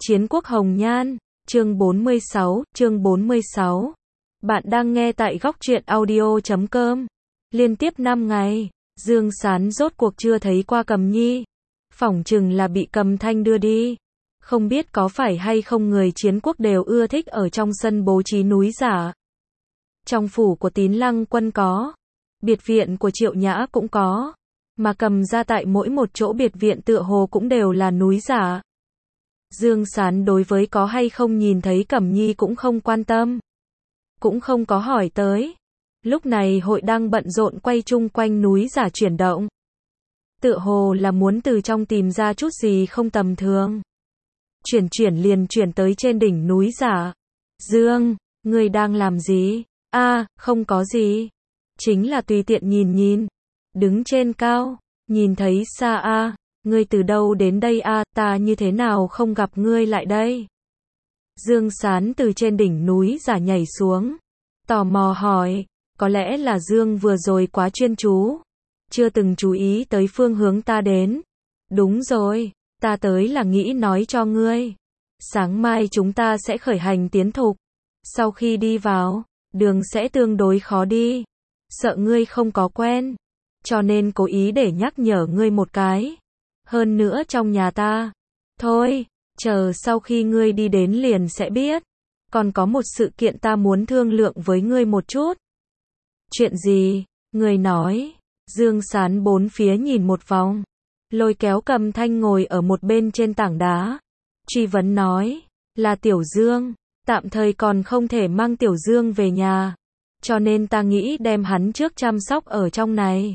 Chiến quốc hồng nhan, chương 46. Bạn đang nghe tại góc truyện audio.com. Liên tiếp 5 ngày, Dương Sán rốt cuộc chưa thấy qua Cầm Nhi. Phỏng chừng là bị Cầm Thanh đưa đi. Không biết có phải hay không người Chiến quốc đều ưa thích ở trong sân bố trí núi giả. Trong phủ của Tín Lăng Quân có, biệt viện của Triệu Nhã cũng có, mà Cầm ra tại mỗi một chỗ biệt viện tựa hồ cũng đều là núi giả. Dương Sán đối với có hay không nhìn thấy Cẩm Nhi cũng không quan tâm, cũng không có hỏi tới. Lúc này hội đang bận rộn quay chung quanh núi giả chuyển động, tựa hồ là muốn từ trong tìm ra chút gì không tầm thường. Chuyển liền chuyển tới trên đỉnh núi giả. Dương, ngươi đang làm gì? Không có gì. Chính là tùy tiện nhìn. Đứng trên cao, nhìn thấy xa ngươi từ đâu đến đây ta như thế nào không gặp ngươi lại đây? Dương Sán từ trên đỉnh núi giả nhảy xuống, tò mò hỏi, có lẽ là Dương vừa rồi quá chuyên chú, chưa từng chú ý tới phương hướng ta đến. Đúng rồi, ta tới là nghĩ nói cho ngươi. Sáng mai chúng ta sẽ khởi hành tiến thục. Sau khi đi vào, đường sẽ tương đối khó đi. Sợ ngươi không có quen, cho nên cố ý để nhắc nhở ngươi một cái. Hơn nữa trong nhà ta. Thôi, chờ sau khi ngươi đi đến liền sẽ biết. Còn có một sự kiện ta muốn thương lượng với ngươi một chút. Chuyện gì? Ngươi nói. Dương Sán bốn phía nhìn một vòng, lôi kéo Cầm Thanh ngồi ở một bên trên tảng đá. Truy vấn nói, là Tiểu Dương, tạm thời còn không thể mang Tiểu Dương về nhà, cho nên ta nghĩ đem hắn trước chăm sóc ở trong này.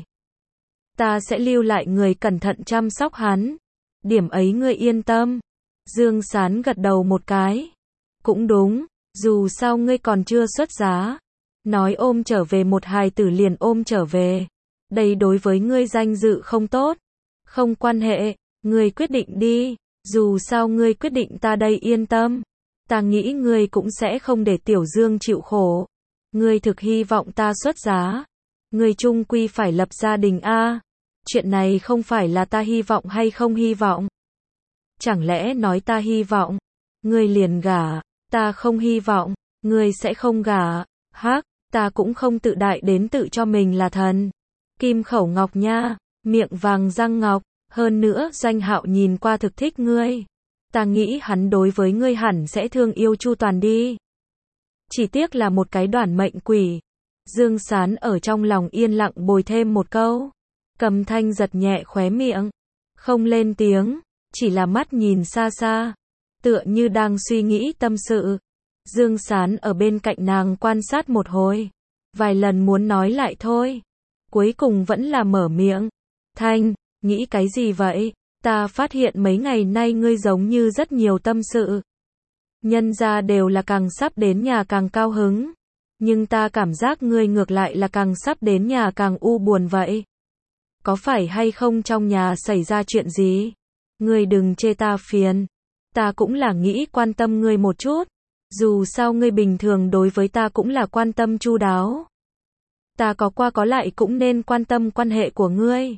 Ta sẽ lưu lại người cẩn thận chăm sóc hắn. Điểm ấy ngươi yên tâm. Dương Sán gật đầu một cái. Cũng đúng, dù sao ngươi còn chưa xuất giá. Nói ôm trở về một hài tử liền ôm trở về. Đây đối với ngươi danh dự không tốt. Không quan hệ, ngươi quyết định đi. Dù sao ngươi quyết định ta đây yên tâm. Ta nghĩ ngươi cũng sẽ không để Tiểu Dương chịu khổ. Ngươi thực hy vọng ta xuất giá. Ngươi chung quy phải lập gia đình Chuyện này không phải là ta hy vọng hay không hy vọng. Chẳng lẽ nói ta hy vọng, ngươi liền gả, ta không hy vọng, ngươi sẽ không gả. Ta cũng không tự đại đến tự cho mình là thần. Kim khẩu ngọc nha, miệng vàng răng ngọc, hơn nữa Doanh Hạo nhìn qua thực thích ngươi. Ta nghĩ hắn đối với ngươi hẳn sẽ thương yêu chu toàn đi. Chỉ tiếc là một cái đoản mệnh quỷ. Dương Sán ở trong lòng yên lặng bồi thêm một câu. Cầm Thanh giật nhẹ khóe miệng, không lên tiếng, chỉ là mắt nhìn xa xa, tựa như đang suy nghĩ tâm sự. Dương Sán ở bên cạnh nàng quan sát một hồi, vài lần muốn nói lại thôi, cuối cùng vẫn là mở miệng. Thanh, nghĩ cái gì vậy? Ta phát hiện mấy ngày nay ngươi giống như rất nhiều tâm sự. Nhân ra đều là càng sắp đến nhà càng cao hứng, nhưng ta cảm giác ngươi ngược lại là càng sắp đến nhà càng u buồn vậy. Có phải hay không trong nhà xảy ra chuyện gì? Ngươi đừng chê ta phiền. Ta cũng là nghĩ quan tâm ngươi một chút. Dù sao ngươi bình thường đối với ta cũng là quan tâm chu đáo. Ta có qua có lại cũng nên quan tâm quan hệ của ngươi.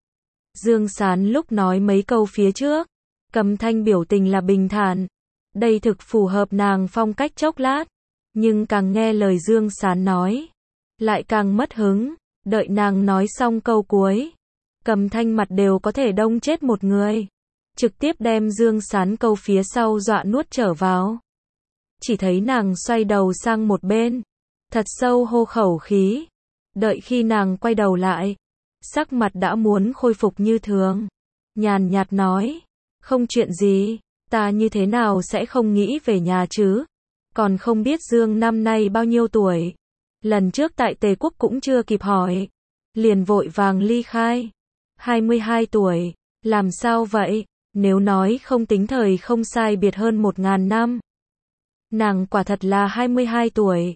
Dương Sán lúc nói mấy câu phía trước, Cầm Thanh biểu tình là bình thản. Đây thực phù hợp nàng phong cách chốc lát. Nhưng càng nghe lời Dương Sán nói, lại càng mất hứng. Đợi nàng nói xong câu cuối, Cầm Thanh mặt đều có thể đông chết một người. Trực tiếp đem Dương Sán câu phía sau dọa nuốt trở vào. Chỉ thấy nàng xoay đầu sang một bên, thật sâu hô khẩu khí. Đợi khi nàng quay đầu lại, sắc mặt đã muốn khôi phục như thường. Nhàn nhạt nói, không chuyện gì, ta như thế nào sẽ không nghĩ về nhà chứ. Còn không biết Dương năm nay bao nhiêu tuổi. Lần trước tại Tề Quốc cũng chưa kịp hỏi, liền vội vàng ly khai. 22 tuổi, làm sao vậy? Nếu nói không tính thời không sai biệt hơn 1000 năm. Nàng quả thật là 22 tuổi.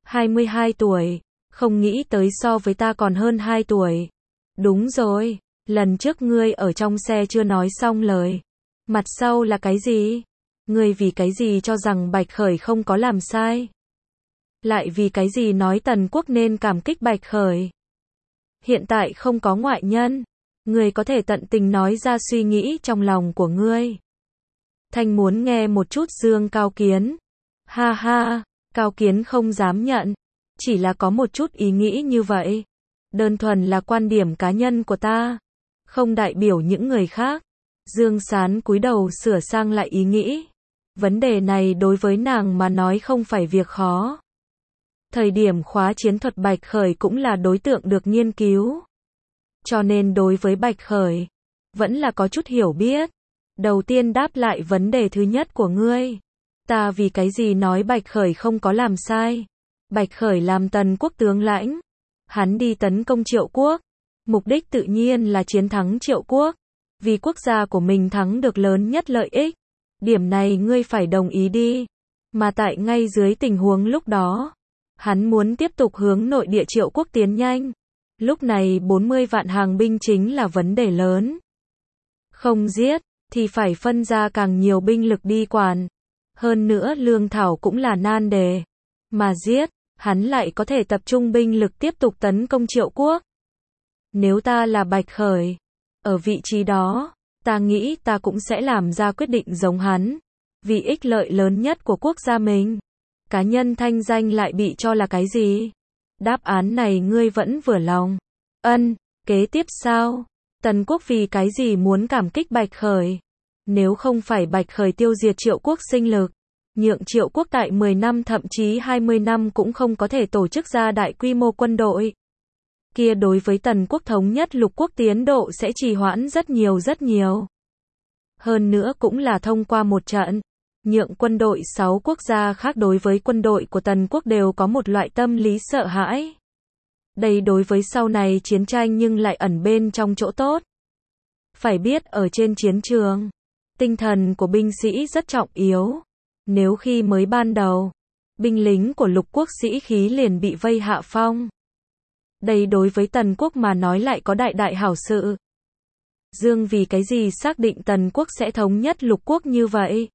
22 tuổi, không nghĩ tới so với ta còn hơn 2 tuổi. Đúng rồi, lần trước ngươi ở trong xe chưa nói xong lời. Mặt sau là cái gì? Ngươi vì cái gì cho rằng Bạch Khởi không có làm sai? Lại vì cái gì nói Tần Quốc nên cảm kích Bạch Khởi? Hiện tại không có ngoại nhân, ngươi có thể tận tình nói ra suy nghĩ trong lòng của ngươi. Thanh muốn nghe một chút Dương Cao Kiến. Ha ha, Cao Kiến không dám nhận. Chỉ là có một chút ý nghĩ như vậy. Đơn thuần là quan điểm cá nhân của ta. Không đại biểu những người khác. Dương Sán cúi đầu sửa sang lại ý nghĩ. Vấn đề này đối với nàng mà nói không phải việc khó. Thời điểm khóa chiến thuật Bạch Khởi cũng là đối tượng được nghiên cứu. Cho nên đối với Bạch Khởi, vẫn là có chút hiểu biết. Đầu tiên đáp lại vấn đề thứ nhất của ngươi. Ta vì cái gì nói Bạch Khởi không có làm sai. Bạch Khởi làm Tần quốc tướng lãnh. Hắn đi tấn công Triệu quốc. Mục đích tự nhiên là chiến thắng Triệu quốc. Vì quốc gia của mình thắng được lớn nhất lợi ích. Điểm này ngươi phải đồng ý đi. Mà tại ngay dưới tình huống lúc đó, hắn muốn tiếp tục hướng nội địa Triệu quốc tiến nhanh. Lúc này 40 vạn hàng binh chính là vấn đề lớn. Không giết, thì phải phân ra càng nhiều binh lực đi quản. Hơn nữa lương thảo cũng là nan đề. Mà giết, hắn lại có thể tập trung binh lực tiếp tục tấn công Triệu quốc. Nếu ta là Bạch Khởi, ở vị trí đó, ta nghĩ ta cũng sẽ làm ra quyết định giống hắn. Vì ích lợi lớn nhất của quốc gia mình. Cá nhân thanh danh lại bị cho là cái gì? Đáp án này ngươi vẫn vừa lòng. Ân, kế tiếp sao? Tần quốc vì cái gì muốn cảm kích Bạch Khởi? Nếu không phải Bạch Khởi tiêu diệt Triệu quốc sinh lực, nhượng Triệu quốc tại 10 năm thậm chí 20 năm cũng không có thể tổ chức ra đại quy mô quân đội. Kia đối với Tần quốc thống nhất lục quốc tiến độ sẽ trì hoãn rất nhiều. Hơn nữa cũng là thông qua một trận, nhượng quân đội 6 quốc gia khác đối với quân đội của Tần quốc đều có một loại tâm lý sợ hãi. Đây đối với sau này chiến tranh nhưng lại ẩn bên trong chỗ tốt. Phải biết ở trên chiến trường, tinh thần của binh sĩ rất trọng yếu. Nếu khi mới ban đầu, binh lính của lục quốc sĩ khí liền bị vây hạ phong. Đây đối với Tần quốc mà nói lại có đại hảo sự. Dương vì cái gì xác định Tần quốc sẽ thống nhất lục quốc như vậy?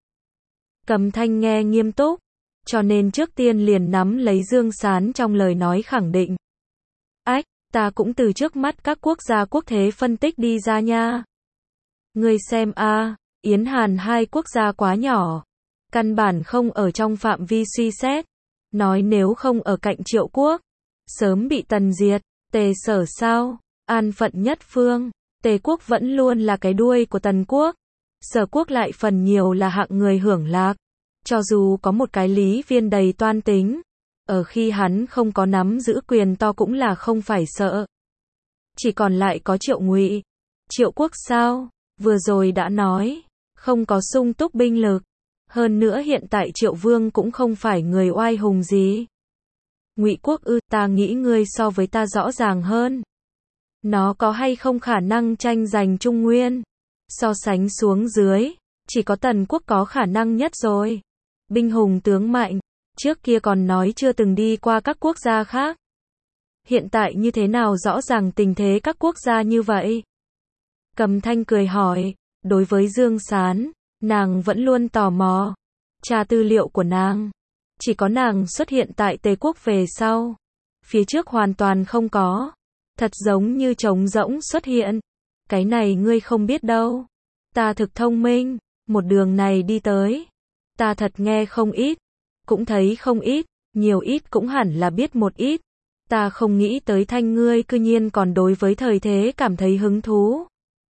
Cầm Thanh nghe nghiêm túc, cho nên trước tiên liền nắm lấy Dương Sán trong lời nói khẳng định. Ách, ta cũng từ trước mắt các quốc gia quốc thế phân tích đi ra nha. Ngươi xem a, Yến Hàn hai quốc gia quá nhỏ, căn bản không ở trong phạm vi suy xét. Nói nếu không ở cạnh Triệu quốc, sớm bị Tần diệt. Tề Sở sao? An phận nhất phương. Tề quốc vẫn luôn là cái đuôi của Tần quốc. Sở quốc lại phần nhiều là hạng người hưởng lạc. Cho dù có một cái Lý Viên đầy toan tính, ở khi hắn không có nắm giữ quyền to cũng là không phải sợ. Chỉ còn lại có Triệu Ngụy. Triệu quốc sao? Vừa rồi đã nói, không có sung túc binh lực. Hơn nữa hiện tại Triệu Vương cũng không phải người oai hùng gì. Ngụy quốc ư, ta nghĩ ngươi so với ta rõ ràng hơn. Nó có hay không khả năng tranh giành Trung Nguyên? So sánh xuống dưới, chỉ có Tần quốc có khả năng nhất rồi. Binh hùng tướng mạnh, trước kia còn nói chưa từng đi qua các quốc gia khác. Hiện tại như thế nào rõ ràng tình thế các quốc gia như vậy? Cầm Thanh cười hỏi, đối với Dương Sán, nàng vẫn luôn tò mò. Tra tư liệu của nàng, chỉ có nàng xuất hiện tại Tề quốc về sau. Phía trước hoàn toàn không có. Thật giống như trống rỗng xuất hiện. Cái này ngươi không biết đâu. Ta thực thông minh, một đường này đi tới. Ta thật nghe không ít, cũng thấy không ít, nhiều ít cũng hẳn là biết một ít. Ta không nghĩ tới Thanh ngươi cư nhiên còn đối với thời thế cảm thấy hứng thú.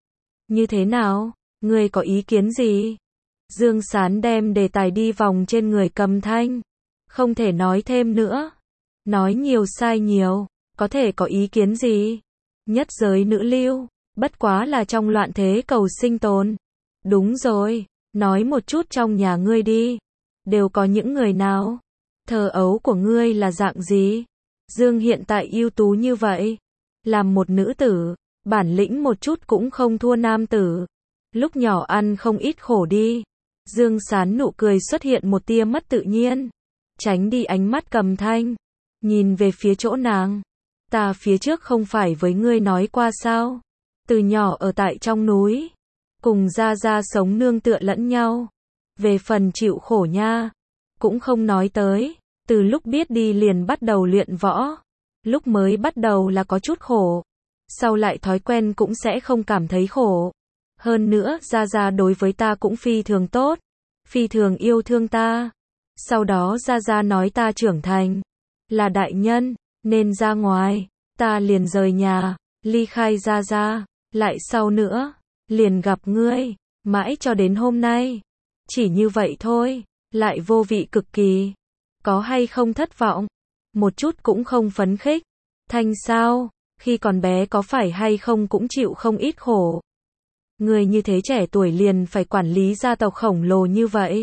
Như thế nào? Ngươi có ý kiến gì? Dương Sán đem đề tài đi vòng trên người Cầm Thanh. Không thể nói thêm nữa. Nói nhiều sai nhiều, có thể có ý kiến gì? Nhất giới nữ lưu, bất quá là trong loạn thế cầu sinh tồn. Đúng rồi, nói một chút trong nhà ngươi đi. Đều có những người nào? Thơ ấu của ngươi là dạng gì? Dương hiện tại ưu tú như vậy. Làm một nữ tử, bản lĩnh một chút cũng không thua nam tử. Lúc nhỏ ăn không ít khổ đi. Dương Sán nụ cười xuất hiện một tia mất tự nhiên. Tránh đi ánh mắt Cầm Thanh. Nhìn về phía chỗ nàng. Ta phía trước không phải với ngươi nói qua sao? Từ nhỏ ở tại trong núi. Cùng gia gia sống nương tựa lẫn nhau. Về phần chịu khổ nha. Cũng không nói tới. Từ lúc biết đi liền bắt đầu luyện võ. Lúc mới bắt đầu là có chút khổ. Sau lại thói quen cũng sẽ không cảm thấy khổ. Hơn nữa gia gia đối với ta cũng phi thường tốt. phi thường yêu thương ta. Sau đó Gia Gia nói ta trưởng thành, là đại nhân, nên ra ngoài, ta liền rời nhà, ly khai Gia Gia, lại sau nữa, liền gặp ngươi, mãi cho đến hôm nay. Chỉ như vậy thôi, lại vô vị cực kỳ. Có hay không thất vọng? Một chút cũng không phấn khích. Thanh sao? Khi còn bé có phải hay không cũng chịu không ít khổ. Người như thế trẻ tuổi liền phải quản lý gia tộc khổng lồ như vậy.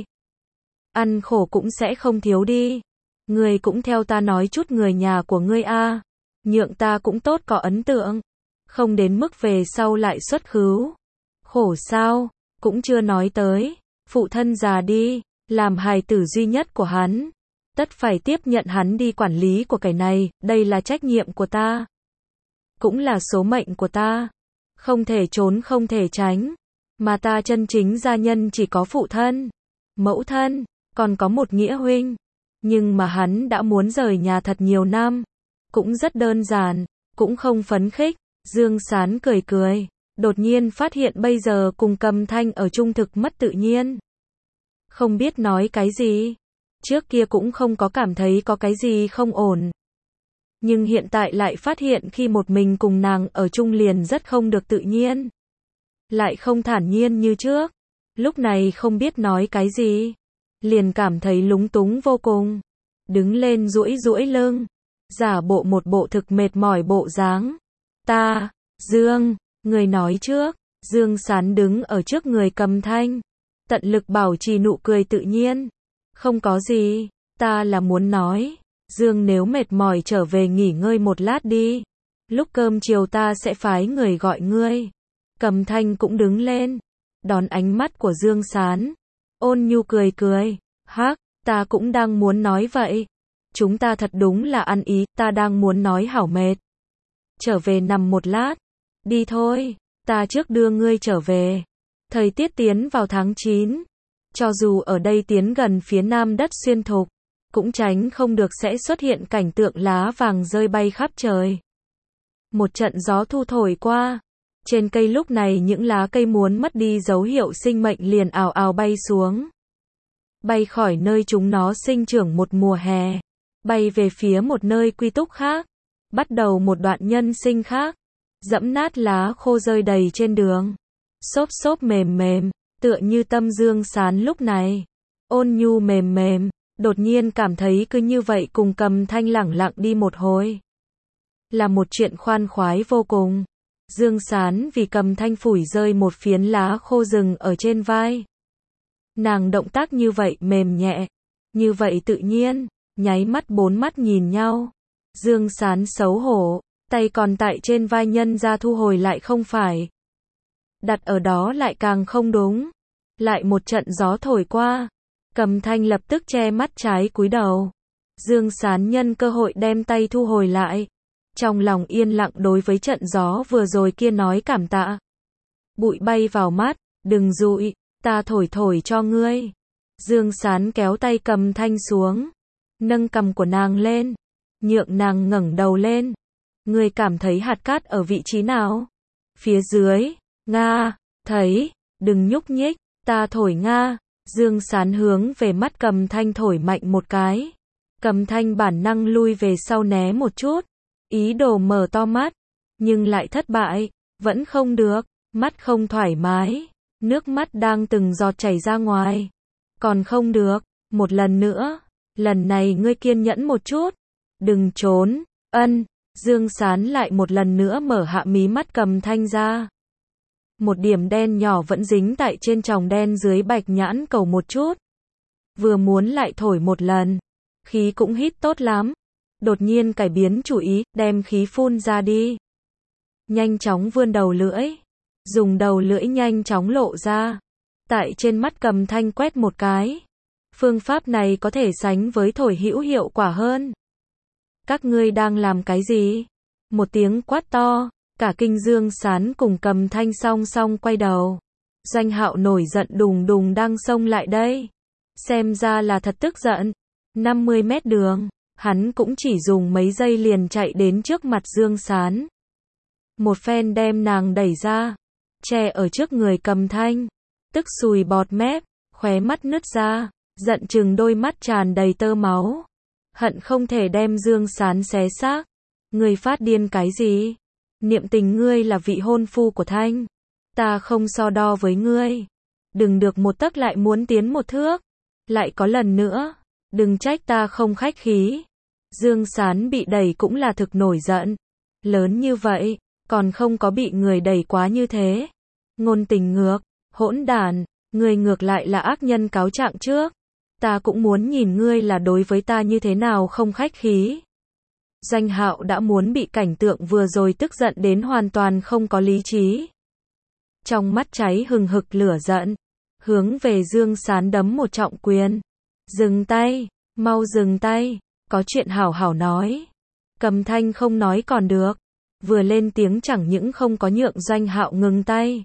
Ăn khổ cũng sẽ không thiếu đi. Người cũng theo ta nói chút người nhà của ngươi a, nhượng ta cũng tốt có ấn tượng. Không đến mức về sau lại xuất khứu. Khổ sao? Cũng chưa nói tới. Phụ thân già đi, làm hài tử duy nhất của hắn. Tất phải tiếp nhận hắn đi quản lý của cái này, đây là trách nhiệm của ta. Cũng là số mệnh của ta. Không thể trốn không thể tránh. Mà ta chân chính gia nhân chỉ có phụ thân, mẫu thân, còn có một nghĩa huynh. Nhưng mà hắn đã muốn rời nhà thật nhiều năm. Cũng rất đơn giản, cũng không phấn khích. Dương Sán cười cười. Đột nhiên phát hiện bây giờ cùng Cầm Thanh ở chung thực mất tự nhiên. Không biết nói cái gì. Trước kia cũng không có cảm thấy có cái gì không ổn. Nhưng hiện tại lại phát hiện khi một mình cùng nàng ở chung liền rất không được tự nhiên. Lại không thản nhiên như trước. Lúc này không biết nói cái gì. Liền cảm thấy lúng túng vô cùng. Đứng lên duỗi duỗi lưng. Giả bộ một bộ thực mệt mỏi bộ dáng. Ta, Dương, người nói trước. Dương Sán đứng ở trước người Cầm Thanh. Tận lực bảo trì nụ cười tự nhiên. Không có gì, ta là muốn nói. Dương nếu mệt mỏi trở về nghỉ ngơi một lát đi. Lúc cơm chiều ta sẽ phái người gọi ngươi. Cầm Thanh cũng đứng lên. Đón ánh mắt của Dương Sán. Ôn nhu cười cười. Hắc, ta cũng đang muốn nói vậy. Chúng ta thật đúng là ăn ý, ta đang muốn nói hảo mệt. Trở về nằm một lát. Đi thôi, ta trước đưa ngươi trở về. Thời tiết tiến vào tháng 9. Cho dù ở đây tiến gần phía nam đất xuyên thục, cũng tránh không được sẽ xuất hiện cảnh tượng lá vàng rơi bay khắp trời. Một trận gió thu thổi qua. Trên cây lúc này những lá cây muốn mất đi dấu hiệu sinh mệnh liền ào ào bay xuống. Bay khỏi nơi chúng nó sinh trưởng một mùa hè. Bay về phía một nơi quy túc khác. Bắt đầu một đoạn nhân sinh khác. Dẫm nát lá khô rơi đầy trên đường. Xốp xốp mềm mềm, tựa như tâm Dương Sán lúc này. Ôn nhu mềm mềm, đột nhiên cảm thấy cứ như vậy cùng Cầm Thanh lẳng lặng đi một hồi. Là một chuyện khoan khoái vô cùng. Dương Sán vì Cầm Thanh phủi rơi một phiến lá khô rừng ở trên vai. Nàng động tác như vậy mềm nhẹ, như vậy tự nhiên, nháy mắt bốn mắt nhìn nhau. Dương Sán xấu hổ, tay còn tại trên vai nhân ra thu hồi lại không phải. Đặt ở đó lại càng không đúng. Lại một trận gió thổi qua. Cầm Thanh lập tức che mắt trái cúi đầu. Dương Sán nhân cơ hội đem tay thu hồi lại. Trong lòng yên lặng đối với trận gió vừa rồi kia nói cảm tạ. Bụi bay vào mắt, đừng dụi, ta thổi thổi cho ngươi. Dương Sán kéo tay Cầm Thanh xuống. Nâng cằm của nàng lên. Nhượng nàng ngẩng đầu lên. Ngươi cảm thấy hạt cát ở vị trí nào? Phía dưới. Nga, thấy, đừng nhúc nhích, ta thổi Nga. Dương Sán hướng về mắt Cầm Thanh thổi mạnh một cái. Cầm Thanh bản năng lui về sau né một chút. Ý đồ mở to mắt. Nhưng lại thất bại. Vẫn không được. Mắt không thoải mái. Nước mắt đang từng giọt chảy ra ngoài. Còn không được. Một lần nữa. Lần này ngươi kiên nhẫn một chút. Đừng trốn. Ân. Dương Sán lại một lần nữa mở hạ mí mắt Cầm Thanh ra. Một điểm đen nhỏ vẫn dính tại trên tròng đen dưới bạch nhãn cầu một chút. Vừa muốn lại thổi một lần. Khí cũng hít tốt lắm. Đột nhiên cải biến chủ ý, đem khí phun ra đi. Nhanh chóng vươn đầu lưỡi. Dùng đầu lưỡi nhanh chóng lộ ra. Tại trên mắt Cầm Thanh quét một cái. Phương pháp này có thể sánh với thổi hữu hiệu quả hơn. Các ngươi đang làm cái gì? Một tiếng quát to. Cả kinh Dương Sán cùng Cầm Thanh song song quay đầu. Doanh Hạo nổi giận đùng đùng đang xông lại đây. Xem ra là thật tức giận. 50 mét đường. Hắn cũng chỉ dùng mấy giây liền chạy đến trước mặt Dương Sán. Một phen đem nàng đẩy ra. Che ở trước người Cầm Thanh. Tức sùi bọt mép. khóe mắt nứt ra, giận chừng đôi mắt tràn đầy tơ máu. Hận không thể đem Dương Sán xé xác. Ngươi phát điên cái gì? Niệm Tình ngươi là vị hôn phu của Thanh. Ta không so đo với ngươi. Đừng được một tấc lại muốn tiến một thước. Lại có lần nữa, đừng trách ta không khách khí. Dương Sán bị đẩy cũng là thực nổi giận. Lớn như vậy, còn không có bị người đẩy quá như thế. Ngôn Tình ngược, hỗn đản, ngươi ngược lại là ác nhân cáo trạng trước. Ta cũng muốn nhìn ngươi là đối với ta như thế nào không khách khí. Doanh Hạo đã muốn bị cảnh tượng vừa rồi tức giận đến hoàn toàn không có lý trí. Trong mắt cháy hừng hực lửa giận, hướng về Dương Sán đấm một trọng quyền. Dừng tay, mau dừng tay, có chuyện hảo hảo nói. Cầm Thanh không nói còn được, vừa lên tiếng chẳng những không có nhượng Doanh Hạo ngừng tay.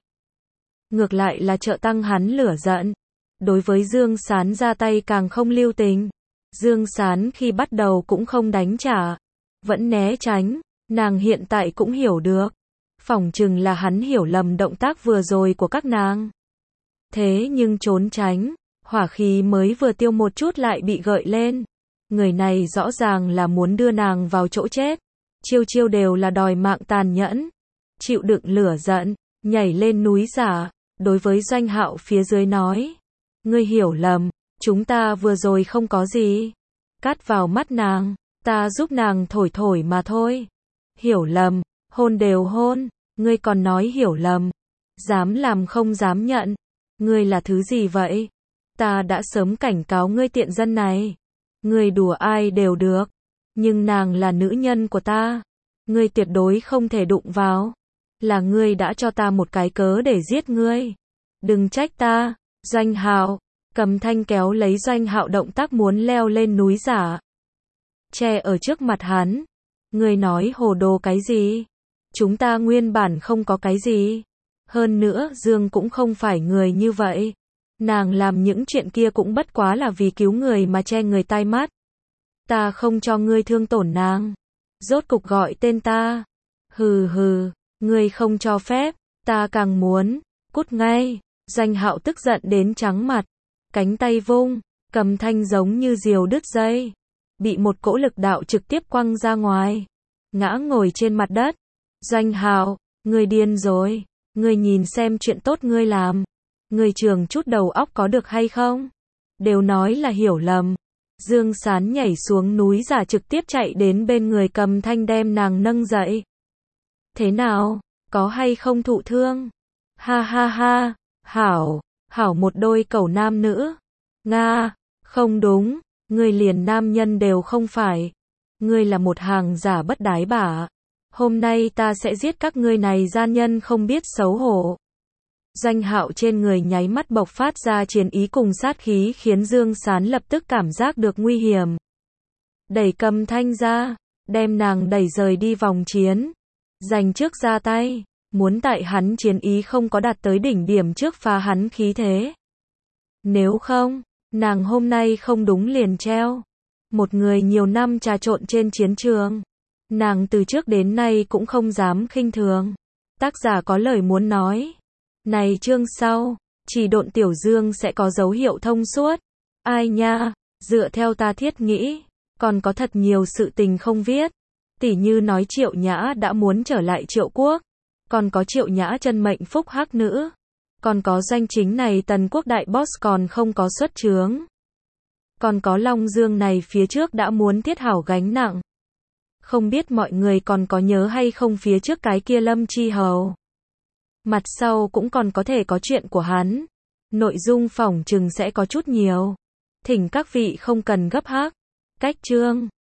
Ngược lại là trợ tăng hắn lửa giận. Đối với Dương Sán ra tay càng không lưu tình. Dương Sán khi bắt đầu cũng không đánh trả, vẫn né tránh, nàng hiện tại cũng hiểu được. Phỏng chừng là hắn hiểu lầm động tác vừa rồi của các nàng. Thế nhưng trốn tránh, hỏa khí mới vừa tiêu một chút lại bị gợi lên. Người này rõ ràng là muốn đưa nàng vào chỗ chết. Chiêu chiêu đều là đòi mạng tàn nhẫn. Chịu đựng lửa giận, nhảy lên núi giả, đối với Doanh Hạo phía dưới nói. Ngươi hiểu lầm, chúng ta vừa rồi không có gì. Cắt vào mắt nàng, ta giúp nàng thổi thổi mà thôi. Hiểu lầm, hôn đều hôn, ngươi còn nói hiểu lầm. Dám làm không dám nhận. Ngươi là thứ gì vậy? Ta đã sớm cảnh cáo ngươi tiện dân này. Ngươi đùa ai đều được, nhưng nàng là nữ nhân của ta. Ngươi tuyệt đối không thể đụng vào. Là ngươi đã cho ta một cái cớ để giết ngươi. Đừng trách ta. Doanh Hạo, Cầm Thanh kéo lấy Doanh Hạo động tác muốn leo lên núi giả. Che ở trước mặt hắn. Ngươi nói hồ đồ cái gì? Chúng ta nguyên bản không có cái gì. Hơn nữa Dương cũng không phải người như vậy. Nàng làm những chuyện kia cũng bất quá là vì cứu người mà che người tai mắt. Ta không cho ngươi thương tổn nàng. Rốt cục gọi tên ta. Hừ hừ, ngươi không cho phép, ta càng muốn. Cút ngay. Doanh Hạo tức giận đến trắng mặt. Cánh tay vung, Cầm Thanh giống như diều đứt dây. Bị một cỗ lực đạo trực tiếp quăng ra ngoài. Ngã ngồi trên mặt đất. Doanh Hạo, ngươi điên rồi. Ngươi nhìn xem chuyện tốt ngươi làm. Ngươi trường chút đầu óc có được hay không? Đều nói là hiểu lầm. Dương Sán nhảy xuống núi giả trực tiếp chạy đến bên người Cầm Thanh đem nàng nâng dậy. Thế nào? Có hay không thụ thương? Ha ha ha. Hảo, hảo một đôi cẩu nam nữ. Nga, không đúng, ngươi liền nam nhân đều không phải. Ngươi là một hàng giả bất đái bả. Hôm nay ta sẽ giết các ngươi này gian nhân không biết xấu hổ. Doanh Hạo trên người nháy mắt bộc phát ra chiến ý cùng sát khí khiến Dương Sán lập tức cảm giác được nguy hiểm. Đẩy Cầm Thanh ra, đem nàng đẩy rời đi vòng chiến. Giành trước ra tay. Muốn tại hắn chiến ý không có đạt tới đỉnh điểm trước phá hắn khí thế. Nếu không, nàng hôm nay không đúng liền treo. Một người nhiều năm trà trộn trên chiến trường. Nàng từ trước đến nay cũng không dám khinh thường. Tác giả có lời muốn nói. Này chương sau, chỉ độn Tiểu Dương sẽ có dấu hiệu thông suốt. Ai nha, dựa theo ta thiết nghĩ, còn có thật nhiều sự tình không viết. Tỉ như nói Triệu Nhã đã muốn trở lại Triệu Quốc. Còn có Triệu Nhã chân mệnh phúc hắc nữ. Còn có Doanh Chính này Tần Quốc đại boss còn không có xuất chướng. Còn có Long Dương này phía trước đã muốn thiết hảo gánh nặng. Không biết mọi người còn có nhớ hay không phía trước cái kia Lâm Chi Hầu. Mặt sau cũng còn có thể có chuyện của hắn. Nội dung phỏng chừng sẽ có chút nhiều. Thỉnh các vị không cần gấp hắc. Cách chương.